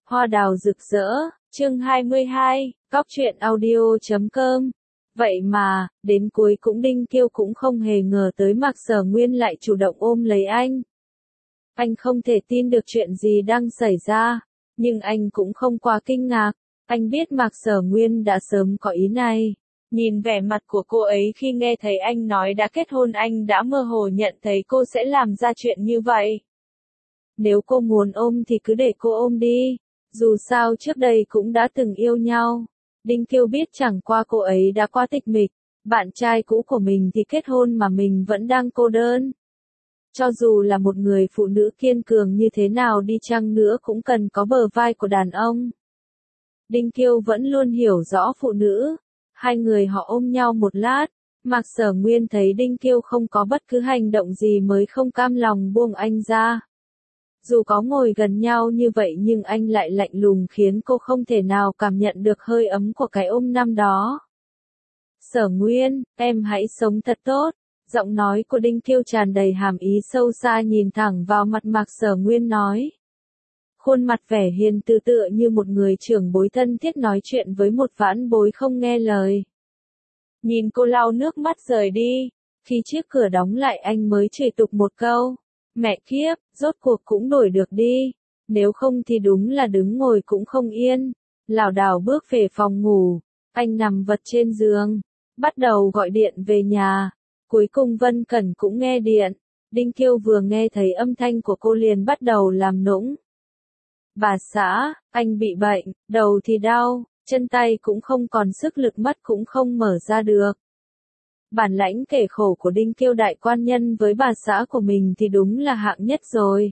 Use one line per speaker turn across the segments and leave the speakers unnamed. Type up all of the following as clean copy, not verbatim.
Hoa đào rực rỡ, chương 22, Cóc truyện audio.com. Vậy mà, đến cuối cũng Đinh Kiêu cũng không hề ngờ tới Mạc Sở Nguyên lại chủ động ôm lấy anh. Anh không thể tin được chuyện gì đang xảy ra, nhưng anh cũng không quá kinh ngạc. Anh biết Mạc Sở Nguyên đã sớm có ý này. Nhìn vẻ mặt của cô ấy khi nghe thấy anh nói đã kết hôn, anh đã mơ hồ nhận thấy cô sẽ làm ra chuyện như vậy. Nếu cô muốn ôm thì cứ để cô ôm đi. Dù sao trước đây cũng đã từng yêu nhau. Đinh Kiêu biết chẳng qua cô ấy đã qua tịch mịch. Bạn trai cũ của mình thì kết hôn mà mình vẫn đang cô đơn. Cho dù là một người phụ nữ kiên cường như thế nào đi chăng nữa cũng cần có bờ vai của đàn ông. Đinh Kiêu vẫn luôn hiểu rõ phụ nữ. Hai người họ ôm nhau một lát. Mạc Sở Nguyên thấy Đinh Kiêu không có bất cứ hành động gì mới không cam lòng buông anh ra. Dù có ngồi gần nhau như vậy nhưng anh lại lạnh lùng khiến cô không thể nào cảm nhận được hơi ấm của cái ôm năm đó. Sở Nguyên, em hãy sống thật tốt. Giọng nói của Đinh Kiêu tràn đầy hàm ý sâu xa nhìn thẳng vào mặt Mạc Sở Nguyên nói. Khuôn mặt vẻ hiền từ tựa như một người trưởng bối thân thiết nói chuyện với một vãn bối không nghe lời. Nhìn cô lau nước mắt rời đi, khi chiếc cửa đóng lại anh mới chửi tục một câu. Mẹ kiếp, rốt cuộc cũng đổi được đi, nếu không thì đúng là đứng ngồi cũng không yên. Lảo đảo bước về phòng ngủ, anh nằm vật trên giường, bắt đầu gọi điện về nhà. Cuối cùng Vân Cẩn cũng nghe điện, Đinh Kiêu vừa nghe thấy âm thanh của cô liền bắt đầu làm nũng. Bà xã, anh bị bệnh, đầu thì đau, chân tay cũng không còn sức lực, mắt cũng không mở ra được. Bản lãnh kể khổ của Đinh Kiêu đại quan nhân với bà xã của mình thì đúng là hạng nhất rồi.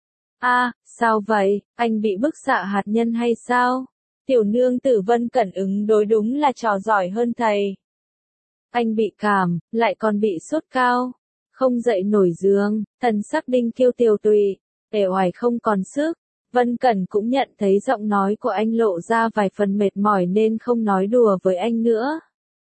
Sao vậy, anh bị bức xạ hạt nhân hay sao? Tiểu nương tử Vân Cẩn ứng đối đúng là trò giỏi hơn thầy. Anh bị cảm, lại còn bị sốt cao, không dậy nổi giường, thần sắc Đinh Kiêu tiều tụy, uể oải không còn sức. Vân Cẩn cũng nhận thấy giọng nói của anh lộ ra vài phần mệt mỏi nên không nói đùa với anh nữa.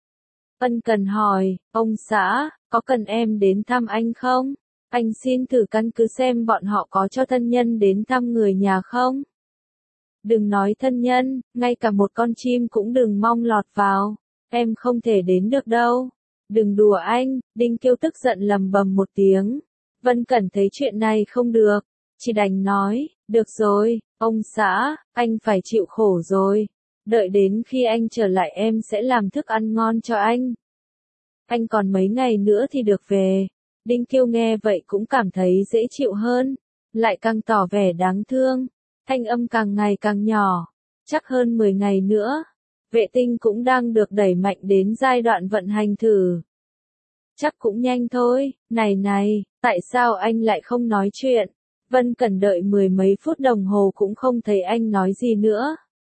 Vân Cẩn hỏi, ông xã, có cần em đến thăm anh không? Anh xin thử căn cứ xem bọn họ có cho thân nhân đến thăm người nhà không? Đừng nói thân nhân, ngay cả một con chim cũng đừng mong lọt vào. Em không thể đến được đâu. Đừng đùa anh, Đinh Kiêu tức giận lầm bầm một tiếng. Vân Cẩn thấy chuyện này không được, chỉ đành nói, được rồi, ông xã, anh phải chịu khổ rồi. Đợi đến khi anh trở lại em sẽ làm thức ăn ngon cho anh. Anh còn mấy ngày nữa thì được về. Đinh Kiêu nghe vậy cũng cảm thấy dễ chịu hơn, lại càng tỏ vẻ đáng thương. Thanh âm càng ngày càng nhỏ, chắc hơn 10 ngày nữa. Vệ tinh cũng đang được đẩy mạnh đến giai đoạn vận hành thử. Chắc cũng nhanh thôi, này, tại sao anh lại không nói chuyện? Vân Cẩn đợi mười mấy phút đồng hồ cũng không thấy anh nói gì nữa.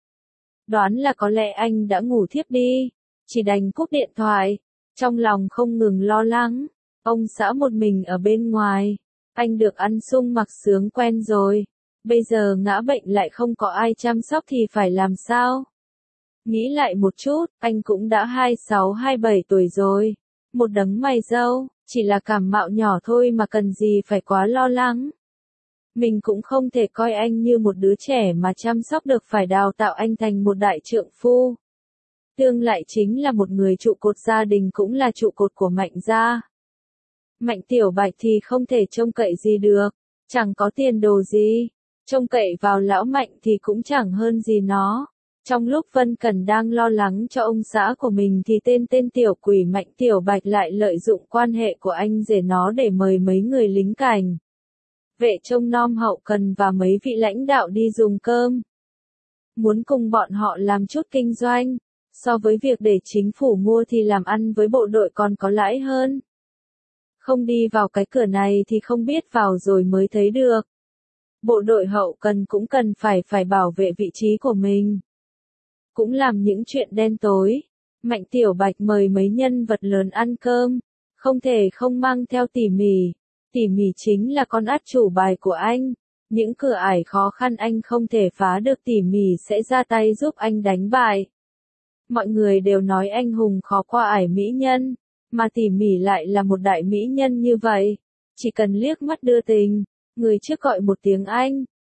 Đoán là có lẽ anh đã ngủ thiếp đi, chỉ đành cúp điện thoại, trong lòng không ngừng lo lắng. Ông xã một mình ở bên ngoài, anh được ăn sung mặc sướng quen rồi, bây giờ ngã bệnh lại không có ai chăm sóc thì phải làm sao? Nghĩ lại một chút, anh cũng đã 26-27 tuổi rồi, một đấng mày râu, chỉ là cảm mạo nhỏ thôi mà cần gì phải quá lo lắng. Mình cũng không thể coi anh như một đứa trẻ mà chăm sóc được, phải đào tạo anh thành một đại trượng phu. Tương lại chính là một người trụ cột gia đình, cũng là trụ cột của Mạnh gia. Mạnh Tiểu Bạch thì không thể trông cậy gì được, chẳng có tiền đồ gì, trông cậy vào lão Mạnh thì cũng chẳng hơn gì nó. Trong lúc Vân Cẩn đang lo lắng cho ông xã của mình thì tên tiểu quỷ Mạnh Tiểu Bạch lại lợi dụng quan hệ của anh rể nó để mời mấy người lính cảnh, vệ trông nom hậu cần và mấy vị lãnh đạo đi dùng cơm. Muốn cùng bọn họ làm chút kinh doanh, so với việc để chính phủ mua thì làm ăn với bộ đội còn có lãi hơn. Không đi vào cái cửa này thì không biết vào rồi mới thấy được. Bộ đội hậu cần cũng cần phải bảo vệ vị trí của mình. Cũng làm những chuyện đen tối. Mạnh Tiểu Bạch mời mấy nhân vật lớn ăn cơm, không thể không mang theo Tỉ Mỉ. Tỉ Mỉ chính là con át chủ bài của anh. Những cửa ải khó khăn anh không thể phá được, Tỉ Mỉ sẽ ra tay giúp anh đánh bại. Mọi người đều nói anh hùng khó qua ải mỹ nhân, mà Tỉ Mỉ lại là một đại mỹ nhân như vậy. Chỉ cần liếc mắt đưa tình, người trước gọi một tiếng anh,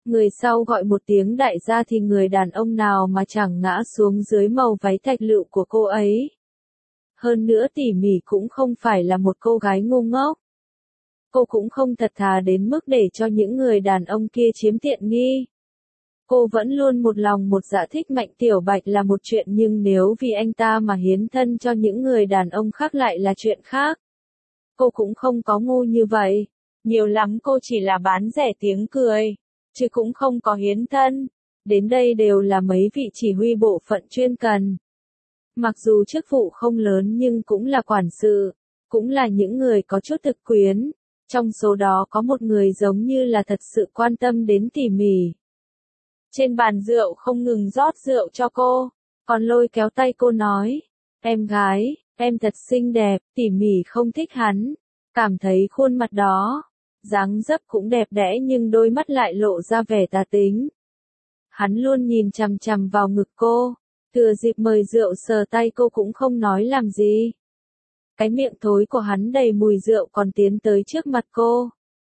Người sau gọi một tiếng đại gia thì người đàn ông nào mà chẳng ngã xuống dưới màu váy thạch lựu của cô ấy. Hơn nữa tỉ mỉ cũng không phải là một cô gái ngu ngốc. Cô cũng không thật thà đến mức để cho những người đàn ông kia chiếm tiện nghi. Cô vẫn luôn một lòng một dạ thích Mạnh Tiểu Bạch là một chuyện, nhưng nếu vì anh ta mà hiến thân cho những người đàn ông khác lại là chuyện khác. Cô cũng không có ngu như vậy. Nhiều lắm cô chỉ là bán rẻ tiếng cười, chứ cũng không có hiến thân. Đến đây đều là mấy vị chỉ huy bộ phận chuyên cần. Mặc dù chức vụ không lớn nhưng cũng là quản sự, cũng là những người có chút thực quyền. Trong số đó có một người giống như là thật sự quan tâm đến tỉ mỉ. Trên bàn rượu không ngừng rót rượu cho cô, còn lôi kéo tay cô nói, em gái, em thật xinh đẹp, tỉ mỉ không thích hắn, cảm thấy khuôn mặt đó, dáng dấp cũng đẹp đẽ nhưng đôi mắt lại lộ ra vẻ tà tính. Hắn luôn nhìn chằm chằm vào ngực cô, thừa dịp mời rượu sờ tay cô cũng không nói làm gì. Cái miệng thối của hắn đầy mùi rượu còn tiến tới trước mặt cô.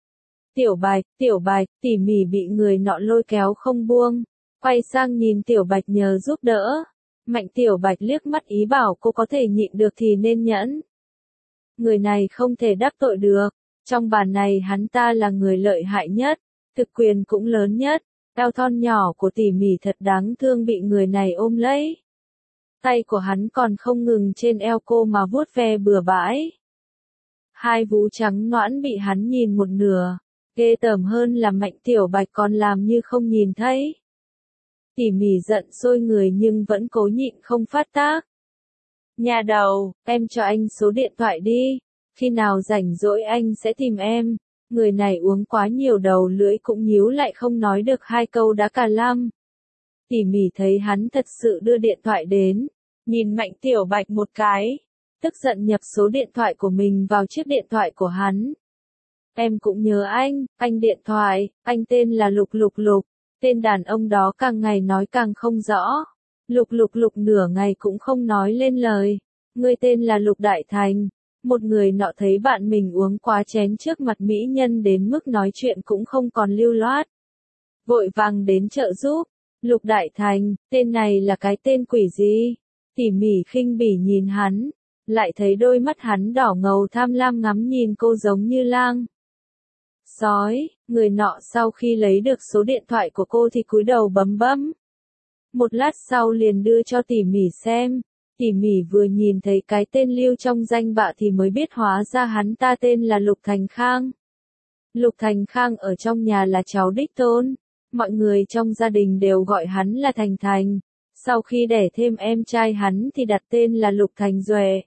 Tiểu Bạch, tỉ mỉ bị người nọ lôi kéo không buông, quay sang nhìn Tiểu Bạch nhờ giúp đỡ. Mạnh Tiểu Bạch liếc mắt ý bảo cô có thể nhịn được thì nên nhẫn. Người này không thể đắc tội được, trong bàn này hắn ta là người lợi hại nhất, thực quyền cũng lớn nhất, eo thon nhỏ của tỉ mỉ thật đáng thương bị người này ôm lấy. Tay của hắn còn không ngừng trên eo cô mà vuốt ve bừa bãi. Hai vú trắng nõn bị hắn nhìn một nửa, ghê tởm hơn là Mạnh Tiểu Bạch còn làm như không nhìn thấy. Tỉ mỉ giận sôi người nhưng vẫn cố nhịn không phát tác. Nhà đầu, em cho anh số điện thoại đi, khi nào rảnh rỗi anh sẽ tìm em. Người này uống quá nhiều đầu lưỡi cũng nhíu lại không nói được hai câu đã cả lăm. Tỉ mỉ thấy hắn thật sự đưa điện thoại đến, nhìn Mạnh Tiểu Bạch một cái, tức giận nhập số điện thoại của mình vào chiếc điện thoại của hắn. Em cũng nhớ anh điện thoại, anh tên là Lục Lục Lục, tên đàn ông đó càng ngày nói càng không rõ. Lục Lục Lục nửa ngày cũng không nói lên lời. Ngươi tên là Lục Đại Thành. Một người nọ thấy bạn mình uống quá chén trước mặt mỹ nhân đến mức nói chuyện cũng không còn lưu loát. Vội vàng đến trợ giúp. Lục Đại Thành, tên này là cái tên quỷ gì? Tỉ mỉ khinh bỉ nhìn hắn, lại thấy đôi mắt hắn đỏ ngầu tham lam ngắm nhìn cô giống như lang sói. Người nọ sau khi lấy được số điện thoại của cô thì cúi đầu bấm bấm. Một lát sau liền đưa cho tỉ mỉ xem. Tỉ mỉ vừa nhìn thấy cái tên lưu trong danh bạ thì mới biết hóa ra hắn ta tên là Lục Thành Khang. Lục Thành Khang ở trong nhà là cháu đích tôn. Mọi người trong gia đình đều gọi hắn là Thành Thành. Sau khi đẻ thêm em trai hắn thì đặt tên là Lục Thành Duệ.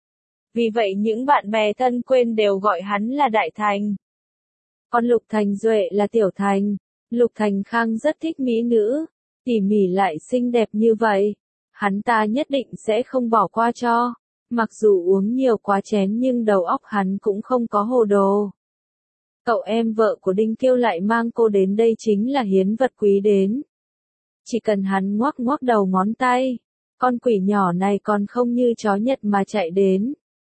Vì vậy những bạn bè thân quen đều gọi hắn là Đại Thành. Còn Lục Thành Duệ là Tiểu Thành. Lục Thành Khang rất thích mỹ nữ, tỉ mỉ lại xinh đẹp như vậy. Hắn ta nhất định sẽ không bỏ qua cho. Mặc dù uống nhiều quá chén nhưng đầu óc hắn cũng không có hồ đồ. Cậu em vợ của Đinh Kiêu lại mang cô đến đây chính là hiến vật quý đến. Chỉ cần hắn ngoắc ngoắc đầu ngón tay, con quỷ nhỏ này còn không như chó Nhật mà chạy đến.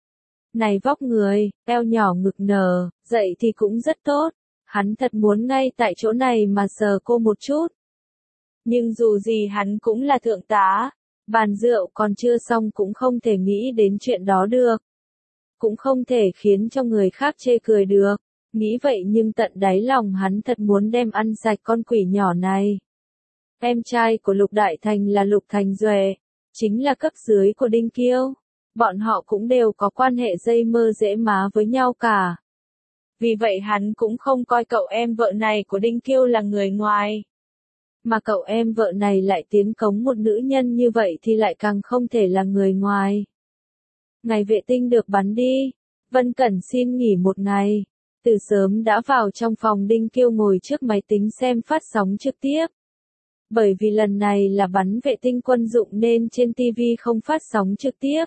Này vóc người, eo nhỏ ngực nở, dậy thì cũng rất tốt. Hắn thật muốn ngay tại chỗ này mà sờ cô một chút. Nhưng dù gì hắn cũng là thượng tá. Bàn rượu còn chưa xong cũng không thể nghĩ đến chuyện đó được. Cũng không thể khiến cho người khác chê cười được. Nghĩ vậy nhưng tận đáy lòng hắn thật muốn đem ăn sạch con quỷ nhỏ này. Em trai của Lục Đại Thành là Lục Thành Duệ, chính là cấp dưới của Đinh Kiêu. Bọn họ cũng đều có quan hệ dây mơ dễ má với nhau cả. Vì vậy hắn cũng không coi cậu em vợ này của Đinh Kiêu là người ngoài. Mà cậu em vợ này lại tiến cống một nữ nhân như vậy thì lại càng không thể là người ngoài. Ngày vệ tinh được bắn đi, Vân Cẩn xin nghỉ một ngày. Từ sớm đã vào trong phòng Đinh Kiêu ngồi trước máy tính xem phát sóng trực tiếp. Bởi vì lần này là bắn vệ tinh quân dụng nên trên TV không phát sóng trực tiếp.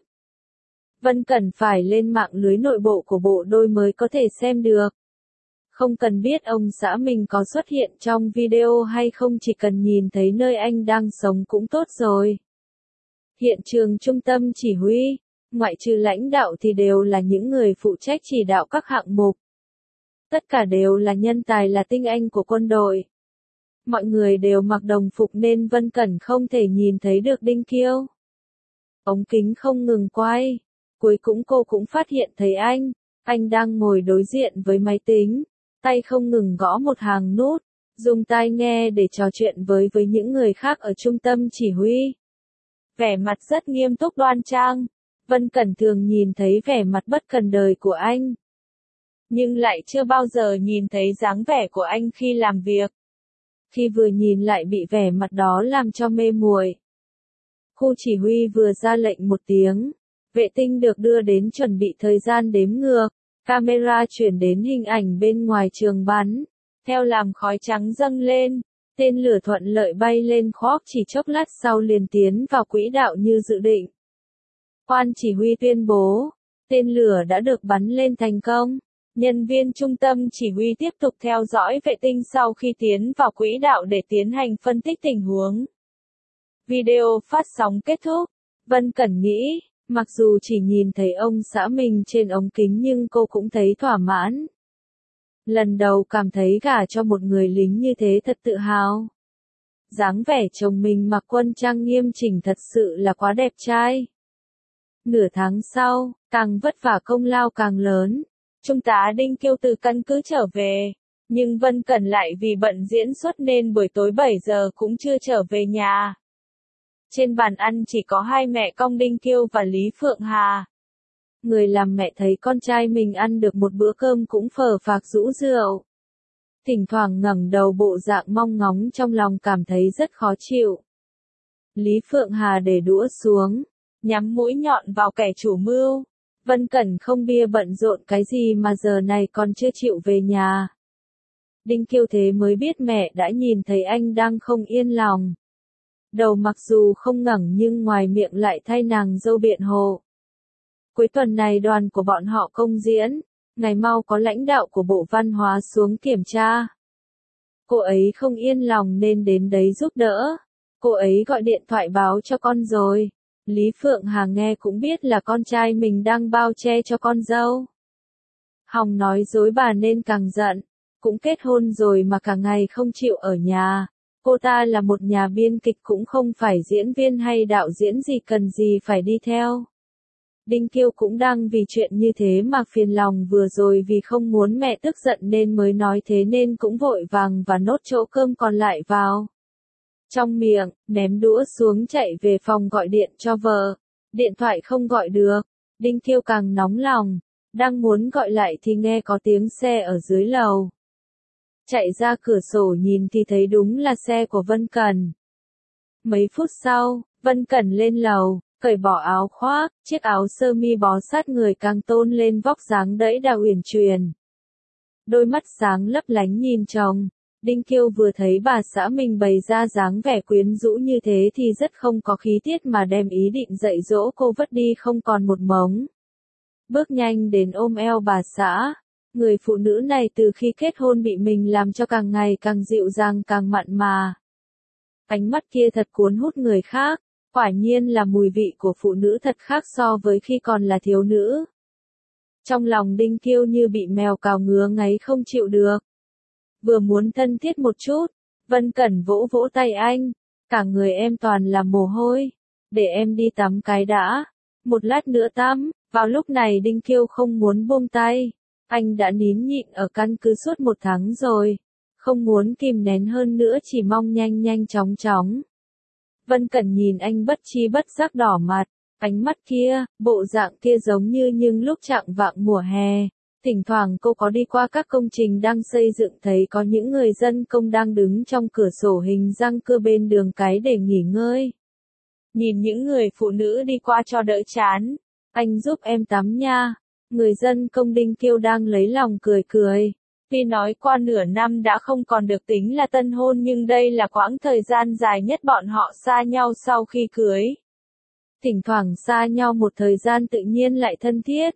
Vân Cẩn phải lên mạng lưới nội bộ của bộ đôi mới có thể xem được. Không cần biết ông xã mình có xuất hiện trong video hay không, chỉ cần nhìn thấy nơi anh đang sống cũng tốt rồi. Hiện trường trung tâm chỉ huy, ngoại trừ lãnh đạo thì đều là những người phụ trách chỉ đạo các hạng mục. Tất cả đều là nhân tài là tinh anh của quân đội. Mọi người đều mặc đồng phục nên Vân Cẩn không thể nhìn thấy được Đinh Kiêu. Ống kính không ngừng quay. Cuối cùng cô cũng phát hiện thấy anh. Anh đang ngồi đối diện với máy tính. Tay không ngừng gõ một hàng nút. Dùng tai nghe để trò chuyện với những người khác ở trung tâm chỉ huy. Vẻ mặt rất nghiêm túc đoan trang. Vân Cẩn thường nhìn thấy vẻ mặt bất cần đời của anh. Nhưng lại chưa bao giờ nhìn thấy dáng vẻ của anh khi làm việc. Khi vừa nhìn lại bị vẻ mặt đó làm cho mê muội. Khu chỉ huy vừa ra lệnh một tiếng. Vệ tinh được đưa đến chuẩn bị thời gian đếm ngược. Camera chuyển đến hình ảnh bên ngoài trường bắn. Theo làn khói trắng dâng lên. Tên lửa thuận lợi bay lên khóp chỉ chốc lát sau liền tiến vào quỹ đạo như dự định. Quan chỉ huy tuyên bố. Tên lửa đã được bắn lên thành công. Nhân viên trung tâm chỉ huy tiếp tục theo dõi vệ tinh sau khi tiến vào quỹ đạo để tiến hành phân tích tình huống. Video phát sóng kết thúc. Vân Cẩn nghĩ, mặc dù chỉ nhìn thấy ông xã mình trên ống kính nhưng cô cũng thấy thỏa mãn. Lần đầu cảm thấy gả cho một người lính như thế thật tự hào. Dáng vẻ chồng mình mặc quân trang nghiêm chỉnh thật sự là quá đẹp trai. Nửa tháng sau, càng vất vả công lao càng lớn. Trung tá Đinh Kiêu từ căn cứ trở về, nhưng Vân Cẩn lại vì bận diễn xuất nên buổi tối 7 giờ cũng chưa trở về nhà. Trên bàn ăn chỉ có hai mẹ con Đinh Kiêu và Lý Phượng Hà. Người làm mẹ thấy con trai mình ăn được một bữa cơm cũng phờ phạc rũ rượu. Thỉnh thoảng ngẩng đầu bộ dạng mong ngóng trong lòng cảm thấy rất khó chịu. Lý Phượng Hà để đũa xuống, nhắm mũi nhọn vào kẻ chủ mưu. Vân Cẩn không bia bận rộn cái gì mà giờ này còn chưa chịu về nhà. Đinh Kiêu thế mới biết mẹ đã nhìn thấy anh đang không yên lòng. Đầu mặc dù không ngẩng nhưng ngoài miệng lại thay nàng dâu biện hộ. Cuối tuần này đoàn của bọn họ công diễn, ngày mau có lãnh đạo của Bộ Văn hóa xuống kiểm tra. Cô ấy không yên lòng nên đến đấy giúp đỡ. Cô ấy gọi điện thoại báo cho con rồi. Lý Phượng Hà nghe cũng biết là con trai mình đang bao che cho con dâu. Hòng nói dối bà nên càng giận. Cũng kết hôn rồi mà cả ngày không chịu ở nhà. Cô ta là một nhà biên kịch cũng không phải diễn viên hay đạo diễn gì cần gì phải đi theo. Đinh Kiêu cũng đang vì chuyện như thế mà phiền lòng vừa rồi vì không muốn mẹ tức giận nên mới nói thế nên cũng vội vàng và nốt chỗ cơm còn lại vào. Trong miệng, ném đũa xuống chạy về phòng gọi điện cho vợ. Điện thoại không gọi được. Đinh Kiêu càng nóng lòng. Đang muốn gọi lại thì nghe có tiếng xe ở dưới lầu. Chạy ra cửa sổ nhìn thì thấy đúng là xe của Vân Cẩn. Mấy phút sau, Vân Cẩn lên lầu, cởi bỏ áo khoác, chiếc áo sơ mi bó sát người càng tôn lên vóc dáng đẫy đà uyển chuyển. Đôi mắt sáng lấp lánh nhìn chồng. Đinh Kiêu vừa thấy bà xã mình bày ra dáng vẻ quyến rũ như thế thì rất không có khí tiết mà đem ý định dạy dỗ cô vứt đi không còn một mống. Bước nhanh đến ôm eo bà xã. Người phụ nữ này từ khi kết hôn bị mình làm cho càng ngày càng dịu dàng càng mặn mà. Ánh mắt kia thật cuốn hút người khác. Quả nhiên là mùi vị của phụ nữ thật khác so với khi còn là thiếu nữ. Trong lòng Đinh Kiêu như bị mèo cào ngứa ngáy không chịu được. Vừa muốn thân thiết một chút, Vân Cẩn vỗ vỗ tay anh. Cả người em toàn là mồ hôi. Để em đi tắm cái đã. Một lát nữa tắm. Vào lúc này Đinh Kiêu không muốn buông tay. Anh đã nín nhịn ở căn cứ suốt 1 tháng rồi. Không muốn kìm nén hơn nữa chỉ mong nhanh nhanh chóng chóng. Vân Cẩn nhìn anh bất chi bất giác đỏ mặt. Ánh mắt kia, bộ dạng kia giống như những lúc chạng vạng mùa hè. Thỉnh thoảng cô có đi qua các công trình đang xây dựng thấy có những người dân công đang đứng trong cửa sổ hình răng cưa bên đường cái để nghỉ ngơi. Nhìn những người phụ nữ đi qua cho đỡ chán. Anh giúp em tắm nha. Người dân công Đinh Kiêu đang lấy lòng cười cười. Tuy nói qua nửa năm đã không còn được tính là tân hôn nhưng đây là quãng thời gian dài nhất bọn họ xa nhau sau khi cưới. Thỉnh thoảng xa nhau một thời gian tự nhiên lại thân thiết.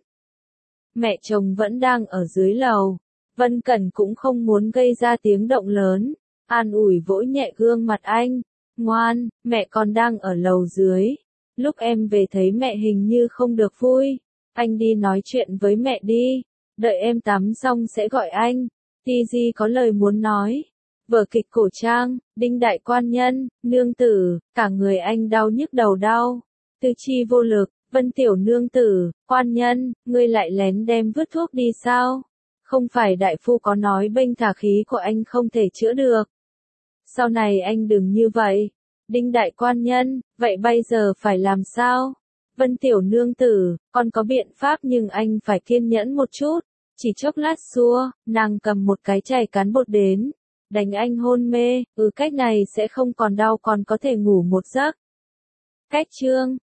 Mẹ chồng vẫn đang ở dưới lầu. Vân Cẩn cũng không muốn gây ra tiếng động lớn. An ủi vỗ nhẹ gương mặt anh. Ngoan, mẹ còn đang ở lầu dưới. Lúc em về thấy mẹ hình như không được vui. Anh đi nói chuyện với mẹ đi. Đợi em tắm xong sẽ gọi anh. Tiji có lời muốn nói. Vở kịch cổ trang, Đinh đại quan nhân, nương tử, cả người anh đau nhức đầu đau. Tư chi vô lực, Vân tiểu nương tử, quan nhân, ngươi lại lén đem vứt thuốc đi sao? Không phải đại phu có nói bênh thả khí của anh không thể chữa được. Sau này anh đừng như vậy. Đinh đại quan nhân, vậy bây giờ phải làm sao? Vân tiểu nương tử, con có biện pháp nhưng anh phải kiên nhẫn một chút. Chỉ chốc lát xua, nàng cầm một cái chày cán bột đến. Đánh anh hôn mê, cách này sẽ không còn đau còn có thể ngủ một giấc. Cách chương